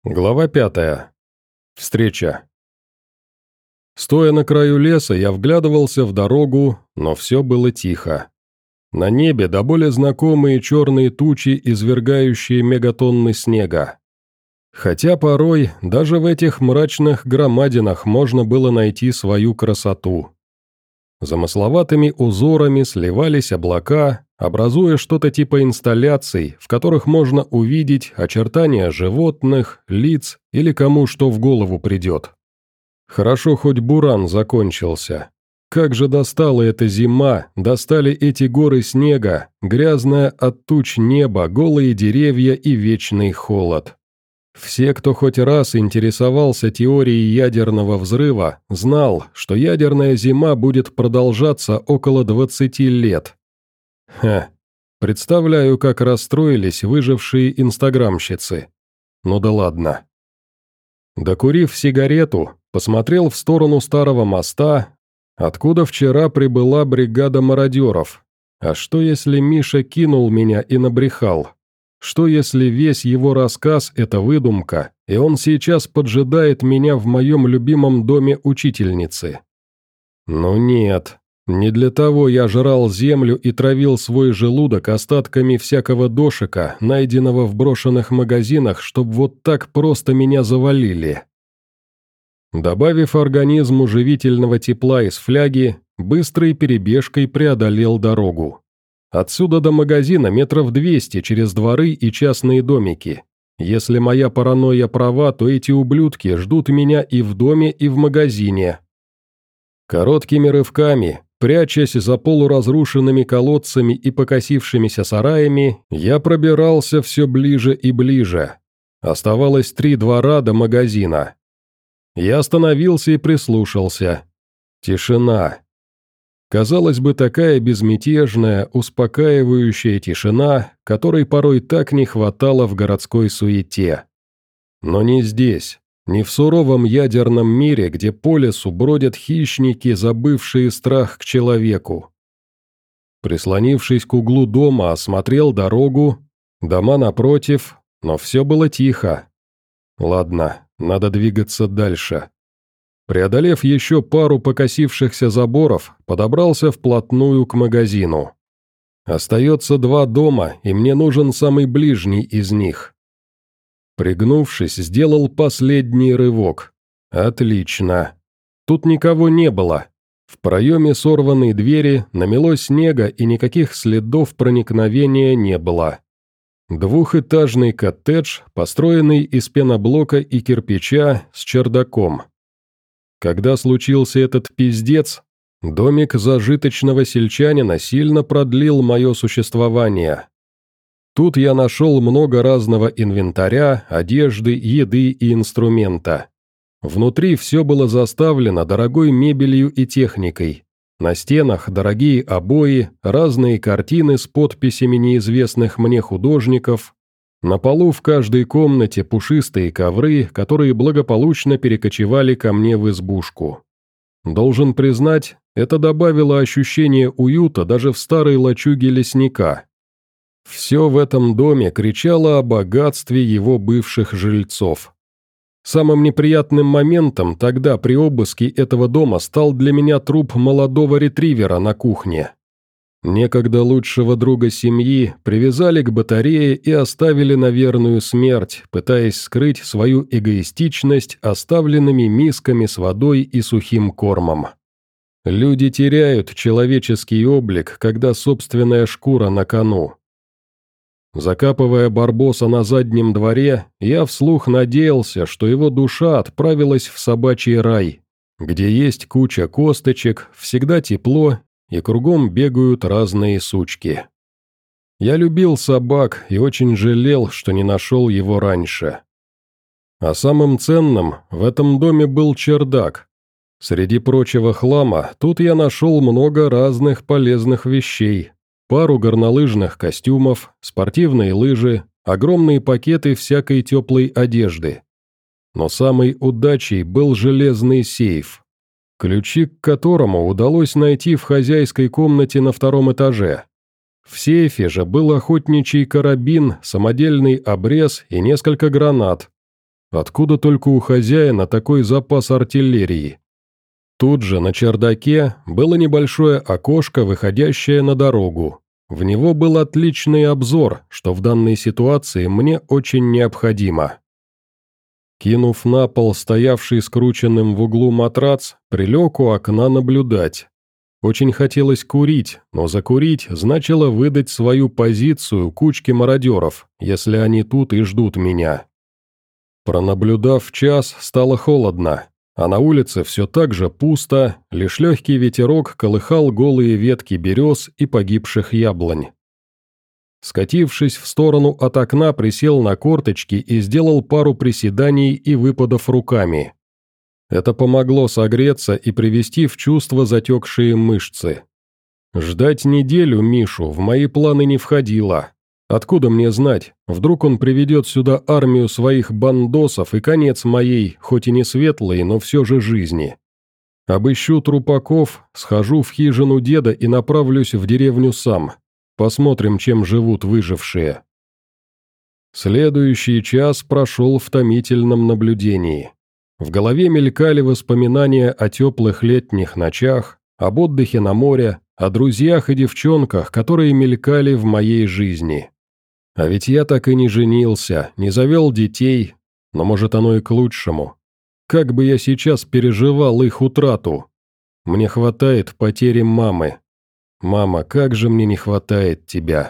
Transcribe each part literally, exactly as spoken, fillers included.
Глава пятая. Встреча. Стоя на краю леса, я вглядывался в дорогу, но все было тихо. На небе до боли знакомые черные тучи, извергающие мегатонны снега. Хотя порой даже в этих мрачных громадинах можно было найти свою красоту. Замысловатыми узорами сливались облака, образуя что-то типа инсталляций, в которых можно увидеть очертания животных, лиц или кому что в голову придет. Хорошо, хоть буран закончился. Как же достала эта зима, достали эти горы снега, грязное от туч небо, голые деревья и вечный холод. Все, кто хоть раз интересовался теорией ядерного взрыва, знал, что ядерная зима будет продолжаться около двадцати лет. Ха, представляю, как расстроились выжившие инстаграмщицы. Ну да ладно. Докурив сигарету, посмотрел в сторону старого моста, откуда вчера прибыла бригада мародеров. А что если Миша кинул меня и набрехал? Что если весь его рассказ – это выдумка, и он сейчас поджидает меня в моем любимом доме учительницы? Ну нет, не для того я жрал землю и травил свой желудок остатками всякого дошика, найденного в брошенных магазинах, чтобы вот так просто меня завалили. Добавив организму живительного тепла из фляги, быстрой перебежкой преодолел дорогу. Отсюда до магазина метров двести через дворы и частные домики. Если моя паранойя права, то эти ублюдки ждут меня и в доме, и в магазине. Короткими рывками, прячась за полуразрушенными колодцами и покосившимися сараями, я пробирался все ближе и ближе. Оставалось три двора до магазина. Я остановился и прислушался. Тишина. Казалось бы, такая безмятежная, успокаивающая тишина, которой порой так не хватало в городской суете. Но не здесь, не в суровом ядерном мире, где по лесу бродят хищники, забывшие страх к человеку. Прислонившись к углу дома, осмотрел дорогу, дома напротив, но все было тихо. Ладно, надо двигаться дальше. Преодолев еще пару покосившихся заборов, подобрался вплотную к магазину. Остается два дома, и мне нужен самый ближний из них. Пригнувшись, сделал последний рывок. Отлично. Тут никого не было. В проеме сорванной двери намело снега, и никаких следов проникновения не было. Двухэтажный коттедж, построенный из пеноблока и кирпича, с чердаком. Когда случился этот пиздец, домик зажиточного сельчанина сильно продлил мое существование. Тут я нашел много разного инвентаря, одежды, еды и инструмента. Внутри все было заставлено дорогой мебелью и техникой. На стенах дорогие обои, разные картины с подписями неизвестных мне художников. На полу в каждой комнате пушистые ковры, которые благополучно перекочевали ко мне в избушку. Должен признать, это добавило ощущение уюта даже в старой лачуге лесника. Все в этом доме кричало о богатстве его бывших жильцов. Самым неприятным моментом тогда при обыске этого дома стал для меня труп молодого ретривера на кухне. Некогда лучшего друга семьи привязали к батарее и оставили на верную смерть, пытаясь скрыть свою эгоистичность оставленными мисками с водой и сухим кормом. Люди теряют человеческий облик, когда собственная шкура на кону. Закапывая барбоса на заднем дворе, я вслух надеялся, что его душа отправилась в собачий рай, где есть куча косточек, всегда тепло, и кругом бегают разные сучки. Я любил собак и очень жалел, что не нашел его раньше. А самым ценным в этом доме был чердак. Среди прочего хлама тут я нашел много разных полезных вещей. Пару горнолыжных костюмов, спортивные лыжи, огромные пакеты всякой теплой одежды. Но самой удачей был железный сейф, ключи к которому удалось найти в хозяйской комнате на втором этаже. В сейфе же был охотничий карабин, самодельный обрез и несколько гранат. Откуда только у хозяина такой запас артиллерии? Тут же, на чердаке, было небольшое окошко, выходящее на дорогу. В него был отличный обзор, что в данной ситуации мне очень необходимо. Кинув на пол стоявший скрученным в углу матрац, прилег у окна наблюдать. Очень хотелось курить, но закурить значило выдать свою позицию кучке мародеров, если они тут и ждут меня. Пронаблюдав час, стало холодно, а на улице все так же пусто, лишь легкий ветерок колыхал голые ветки берез и погибших яблонь. Скатившись в сторону от окна, присел на корточки и сделал пару приседаний и выпадов руками. Это помогло согреться и привести в чувство затекшие мышцы. Ждать неделю Мишу в мои планы не входило. Откуда мне знать, вдруг он приведет сюда армию своих бандосов и конец моей, хоть и не светлой, но все же жизни. Обыщу трупаков, схожу в хижину деда и направлюсь в деревню сам. Посмотрим, чем живут выжившие. Следующий час прошел в томительном наблюдении. В голове мелькали воспоминания о теплых летних ночах, об отдыхе на море, о друзьях и девчонках, которые мелькали в моей жизни. А ведь я так и не женился, не завел детей, но может оно и к лучшему. Как бы я сейчас переживал их утрату. Мне хватает потери мамы. «Мама, как же мне не хватает тебя!»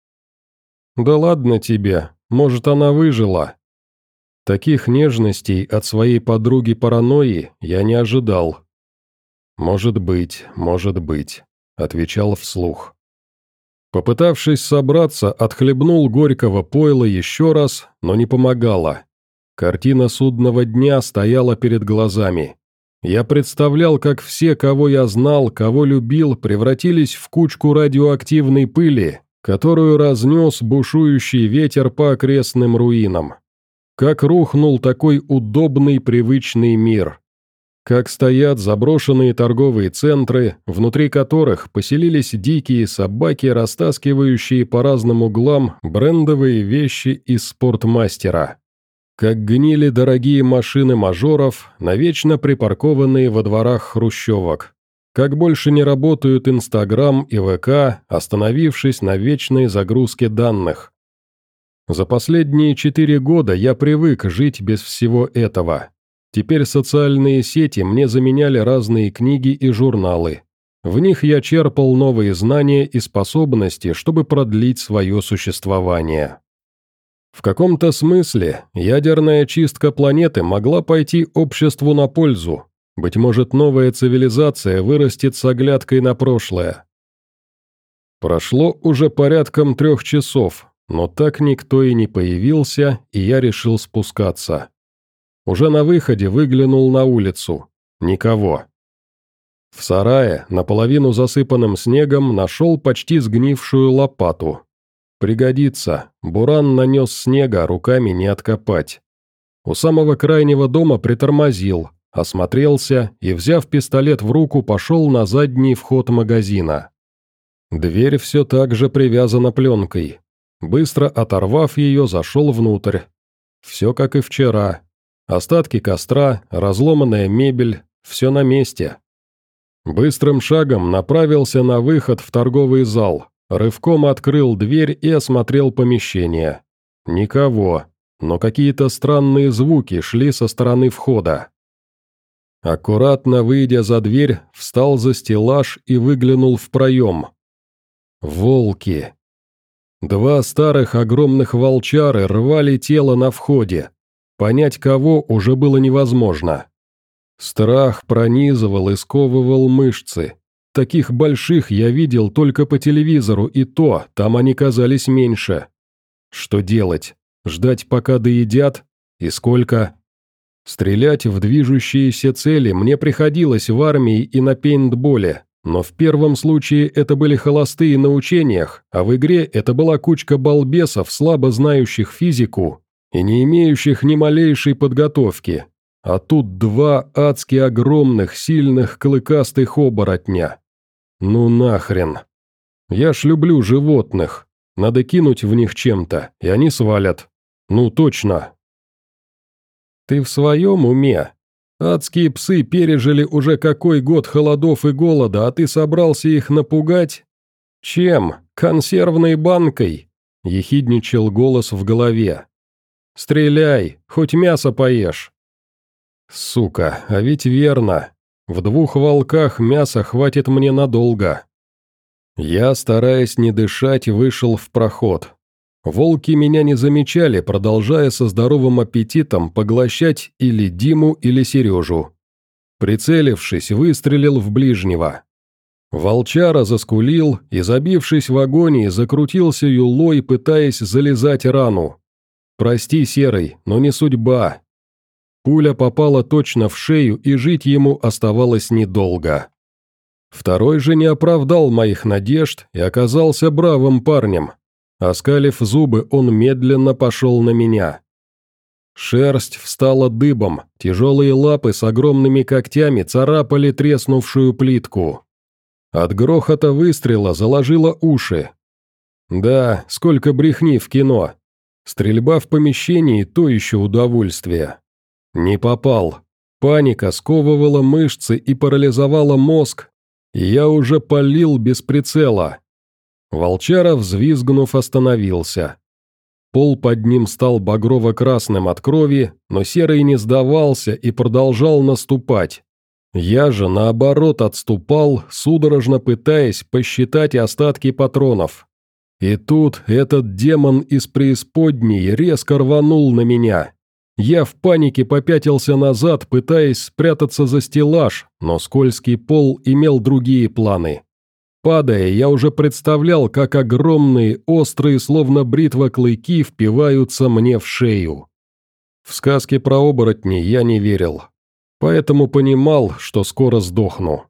«Да ладно тебе, может, она выжила?» Таких нежностей от своей подруги-паранойи я не ожидал. «Может быть, может быть», — отвечал вслух. Попытавшись собраться, отхлебнул горького пойла еще раз, но не помогало. Картина судного дня стояла перед глазами. Я представлял, как все, кого я знал, кого любил, превратились в кучку радиоактивной пыли, которую разнес бушующий ветер по окрестным руинам. Как рухнул такой удобный, привычный мир. Как стоят заброшенные торговые центры, внутри которых поселились дикие собаки, растаскивающие по разным углам брендовые вещи из спортмастера. Как гнили дорогие машины мажоров, навечно припаркованные во дворах хрущевок. Как больше не работают Инстаграм и ВК, остановившись на вечной загрузке данных. За последние четыре года я привык жить без всего этого. Теперь социальные сети мне заменяли разные книги и журналы. В них я черпал новые знания и способности, чтобы продлить свое существование. В каком-то смысле ядерная чистка планеты могла пойти обществу на пользу. Быть может, новая цивилизация вырастет с оглядкой на прошлое. Прошло уже порядком трех часов, но так никто и не появился, и я решил спускаться. Уже на выходе выглянул на улицу. Никого. В сарае, наполовину засыпанным снегом, нашел почти сгнившую лопату. Пригодится, буран нанес снега, руками не откопать. У самого крайнего дома притормозил, осмотрелся и, взяв пистолет в руку, пошел на задний вход магазина. Дверь все так же привязана пленкой. Быстро оторвав ее, зашел внутрь. Все как и вчера. Остатки костра, разломанная мебель, все на месте. Быстрым шагом направился на выход в торговый зал. Рывком открыл дверь и осмотрел помещение. Никого, но какие-то странные звуки шли со стороны входа. Аккуратно выйдя за дверь, встал за стеллаж и выглянул в проем. Волки. Два старых огромных волчары рвали тело на входе. Понять кого уже было невозможно. Страх пронизывал и сковывал мышцы. Таких больших я видел только по телевизору, и то, там они казались меньше. Что делать? Ждать, пока доедят? И сколько? Стрелять в движущиеся цели мне приходилось в армии и на пейнтболе, но в первом случае это были холостые на учениях, а в игре это была кучка балбесов, слабо знающих физику и не имеющих ни малейшей подготовки. А тут два адски огромных, сильных, клыкастых оборотня. Ну нахрен. Я ж люблю животных. Надо кинуть в них чем-то, и они свалят. Ну точно. Ты в своем уме? Адские псы пережили уже какой год холодов и голода, а ты собрался их напугать? Чем? Консервной банкой?» – ехидничал голос в голове. «Стреляй, хоть мясо поешь». Сука, а ведь верно. В двух волках мяса хватит мне надолго. Я, стараясь не дышать, вышел в проход. Волки меня не замечали, продолжая со здоровым аппетитом поглощать или Диму, или Сережу. Прицелившись, выстрелил в ближнего. Волчара заскулил и, забившись в агонии, закрутился юлой, пытаясь залезать рану. «Прости, Серый, но не судьба». Пуля попала точно в шею, и жить ему оставалось недолго. Второй же не оправдал моих надежд и оказался бравым парнем. Оскалив зубы, он медленно пошел на меня. Шерсть встала дыбом, тяжелые лапы с огромными когтями царапали треснувшую плитку. От грохота выстрела заложило уши. Да, сколько брехни в кино. Стрельба в помещении – то еще удовольствие. Не попал. Паника сковывала мышцы и парализовала мозг, и я уже палил без прицела. Волчара, взвизгнув, остановился. Пол под ним стал багрово-красным от крови, но Серый не сдавался и продолжал наступать. Я же, наоборот, отступал, судорожно пытаясь посчитать остатки патронов. И тут этот демон из преисподней резко рванул на меня. Я в панике попятился назад, пытаясь спрятаться за стеллаж, но скользкий пол имел другие планы. Падая, я уже представлял, как огромные, острые, словно бритва клыки впиваются мне в шею. В сказки про оборотней я не верил, поэтому понимал, что скоро сдохну.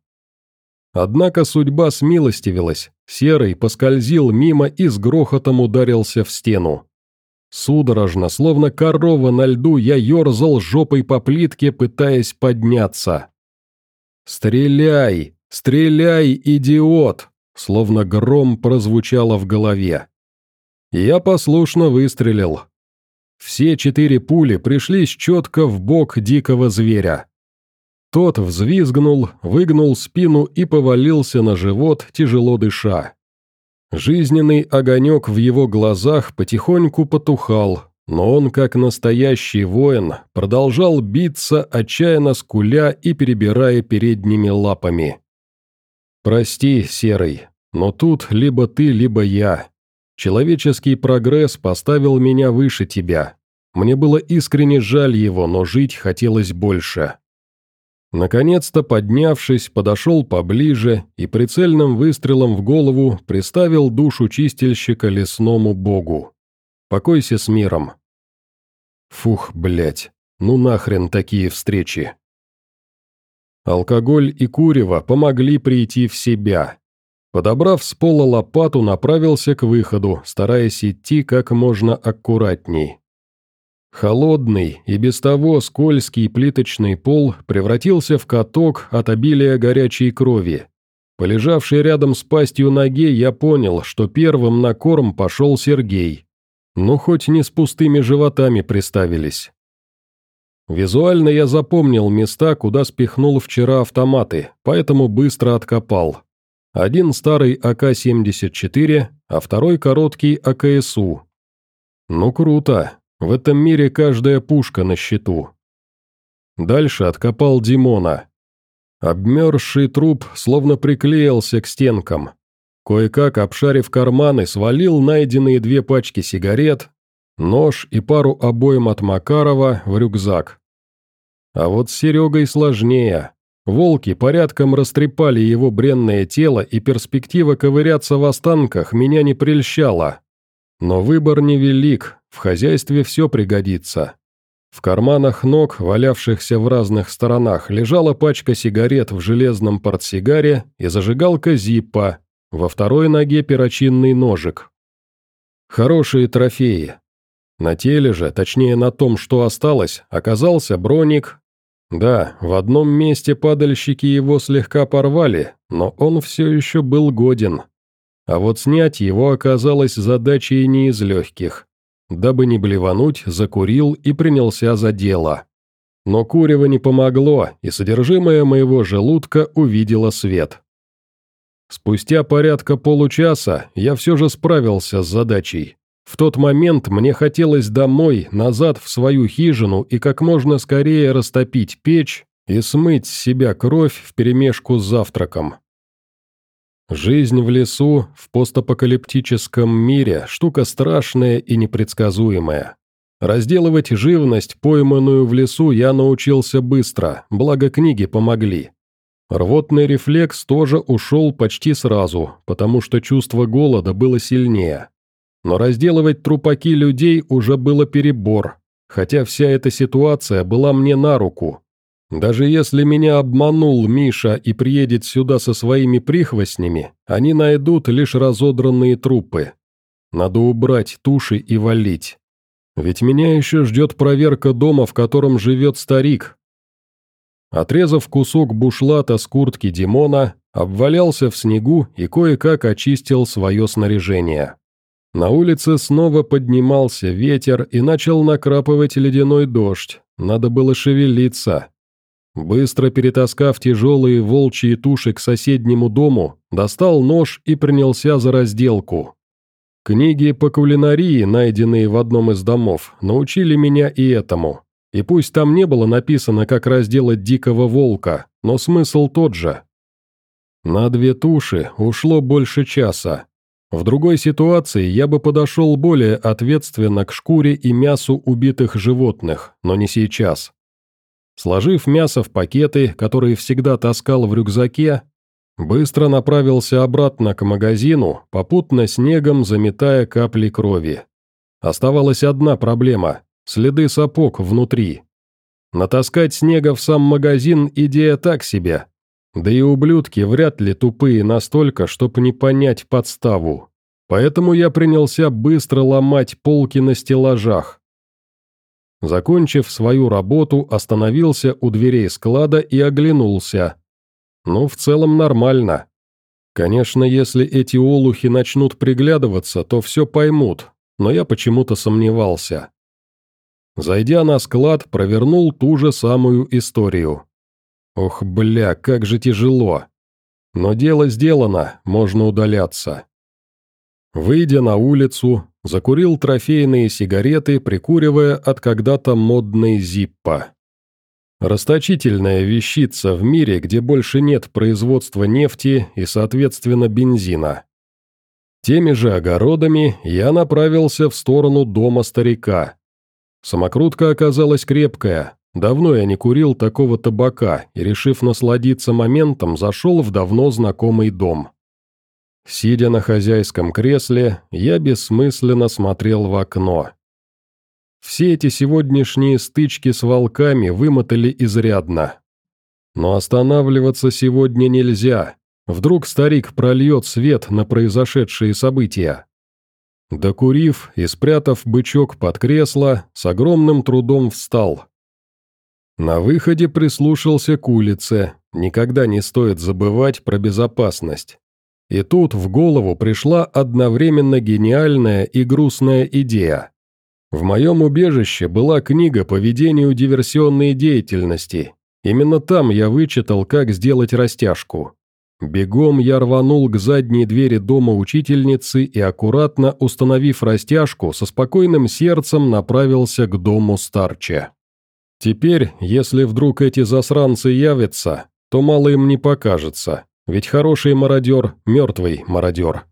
Однако судьба смилостивилась, Серый поскользил мимо и с грохотом ударился в стену. Судорожно, словно корова на льду, я ерзал жопой по плитке, пытаясь подняться. «Стреляй! Стреляй, идиот!» Словно гром прозвучало в голове. Я послушно выстрелил. Все четыре пули пришлись четко в бок дикого зверя. Тот взвизгнул, выгнул спину и повалился на живот, тяжело дыша. Жизненный огонек в его глазах потихоньку потухал, но он, как настоящий воин, продолжал биться, отчаянно скуля и перебирая передними лапами. «Прости, Серый, но тут либо ты, либо я. Человеческий прогресс поставил меня выше тебя. Мне было искренне жаль его, но жить хотелось больше». Наконец-то, поднявшись, подошел поближе и прицельным выстрелом в голову приставил душу чистильщика лесному богу. «Покойся с миром». Фух, блять, ну нахрен такие встречи. Алкоголь и курево помогли прийти в себя. Подобрав с пола лопату, направился к выходу, стараясь идти как можно аккуратней. Холодный и без того скользкий плиточный пол превратился в каток от обилия горячей крови. Полежавший рядом с пастью ноге, я понял, что первым на корм пошел Сергей. Ну, хоть не с пустыми животами приставились. Визуально я запомнил места, куда спихнул вчера автоматы, поэтому быстро откопал. Один старый А К семьдесят четыре, а второй короткий А К С У. Ну, круто. В этом мире каждая пушка на счету. Дальше откопал Димона. Обмерзший труп словно приклеился к стенкам. Кое-как, обшарив карманы, свалил найденные две пачки сигарет, нож и пару обоим от Макарова в рюкзак. А вот с Серегой сложнее. Волки порядком растрепали его бренное тело, и перспектива ковыряться в останках меня не прельщала. Но выбор невелик, в хозяйстве все пригодится. В карманах ног, валявшихся в разных сторонах, лежала пачка сигарет в железном портсигаре и зажигалка Зиппо, во второй ноге перочинный ножик. Хорошие трофеи. На теле же, точнее на том, что осталось, оказался броник. Да, в одном месте падальщики его слегка порвали, но он все еще был годен. А вот снять его оказалось задачей не из легких. Дабы не блевануть, закурил и принялся за дело. но курево не помогло, и содержимое моего желудка увидело свет. Спустя порядка получаса я все же справился с задачей. В тот момент мне хотелось домой, назад в свою хижину и как можно скорее растопить печь и смыть с себя кровь вперемешку с завтраком. Жизнь в лесу, в постапокалиптическом мире – штука страшная и непредсказуемая. Разделывать живность, пойманную в лесу, я научился быстро, благо книги помогли. Рвотный рефлекс тоже ушел почти сразу, потому что чувство голода было сильнее. Но разделывать трупаки людей уже было перебор, хотя вся эта ситуация была мне на руку. Даже если меня обманул Миша и приедет сюда со своими прихвостнями, они найдут лишь разодранные трупы. Надо убрать туши и валить. Ведь меня еще ждет проверка дома, в котором живет старик. Отрезав кусок бушлата с куртки Димона, обвалялся в снегу и кое-как очистил свое снаряжение. На улице снова поднимался ветер и начал накрапывать ледяной дождь, надо было шевелиться. Быстро перетаскав тяжелые волчьи туши к соседнему дому, достал нож и принялся за разделку. Книги по кулинарии, найденные в одном из домов, научили меня и этому. И пусть там не было написано, как разделать дикого волка, но смысл тот же. На две туши ушло больше часа. В другой ситуации я бы подошел более ответственно к шкуре и мясу убитых животных, но не сейчас. Сложив мясо в пакеты, которые всегда таскал в рюкзаке, быстро направился обратно к магазину, попутно снегом заметая капли крови. Оставалась одна проблема – следы сапог внутри. Натаскать снега в сам магазин – идея так себе. Да и ублюдки вряд ли тупые настолько, чтобы не понять подставу. Поэтому я принялся быстро ломать полки на стеллажах. Закончив свою работу, остановился у дверей склада и оглянулся. Ну, в целом нормально. Конечно, если эти олухи начнут приглядываться, то все поймут, но я почему-то сомневался. Зайдя на склад, провернул ту же самую историю. Ох, бля, как же тяжело. Но дело сделано, можно удаляться. Выйдя на улицу, закурил трофейные сигареты, прикуривая от когда-то модной Зиппо. Расточительная вещица в мире, где больше нет производства нефти и, соответственно, бензина. Теми же огородами я направился в сторону дома старика. Самокрутка оказалась крепкая. Давно я не курил такого табака и, решив насладиться моментом, зашел в давно знакомый дом. Сидя на хозяйском кресле, я бессмысленно смотрел в окно. Все эти сегодняшние стычки с волками вымотали изрядно. Но останавливаться сегодня нельзя. Вдруг старик прольет свет на произошедшие события. Докурив и спрятав бычок под кресло, с огромным трудом встал. На выходе прислушался к улице, никогда не стоит забывать про безопасность. И тут в голову пришла одновременно гениальная и грустная идея. В моем убежище была книга по ведению диверсионной деятельности. Именно там я вычитал, как сделать растяжку. Бегом я рванул к задней двери дома учительницы и, аккуратно установив растяжку, со спокойным сердцем направился к дому старча. Теперь, если вдруг эти засранцы явятся, то мало им не покажется, ведь хороший мародер – мертвый мародер.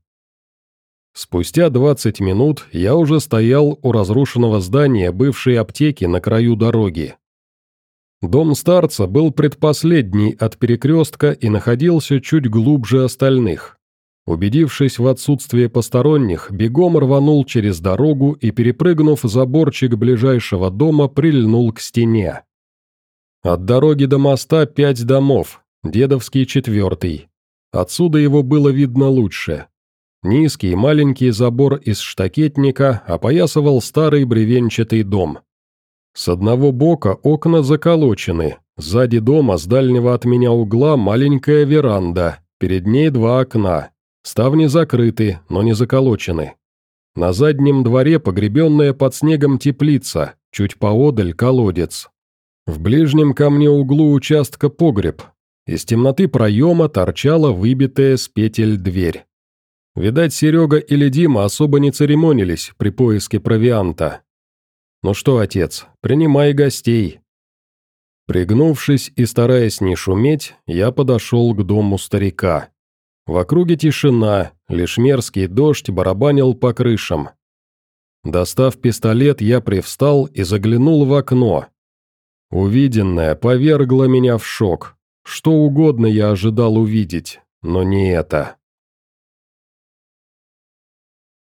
Спустя двадцать минут я уже стоял у разрушенного здания бывшей аптеки на краю дороги. Дом старца был предпоследний от перекрестка и находился чуть глубже остальных. Убедившись в отсутствии посторонних, бегом рванул через дорогу и, перепрыгнув заборчик ближайшего дома, прильнул к стене. От дороги до моста пять домов, дедовский четвертый. Отсюда его было видно лучше. Низкий маленький забор из штакетника опоясывал старый бревенчатый дом. С одного бока окна заколочены, сзади дома с дальнего от меня угла маленькая веранда, перед ней два окна. Ставни закрыты, но не заколочены. На заднем дворе погребенная под снегом теплица, чуть поодаль колодец. В ближнем ко мне углу участка погреб. Из темноты проема торчала выбитая с петель дверь. Видать, Серега или Дима особо не церемонились при поиске провианта. «Ну что, отец, принимай гостей». Пригнувшись и стараясь не шуметь, я подошел к дому старика. В округе тишина, лишь мерзкий дождь барабанил по крышам. Достав пистолет, я привстал и заглянул в окно. Увиденное повергло меня в шок. Что угодно я ожидал увидеть, но не это.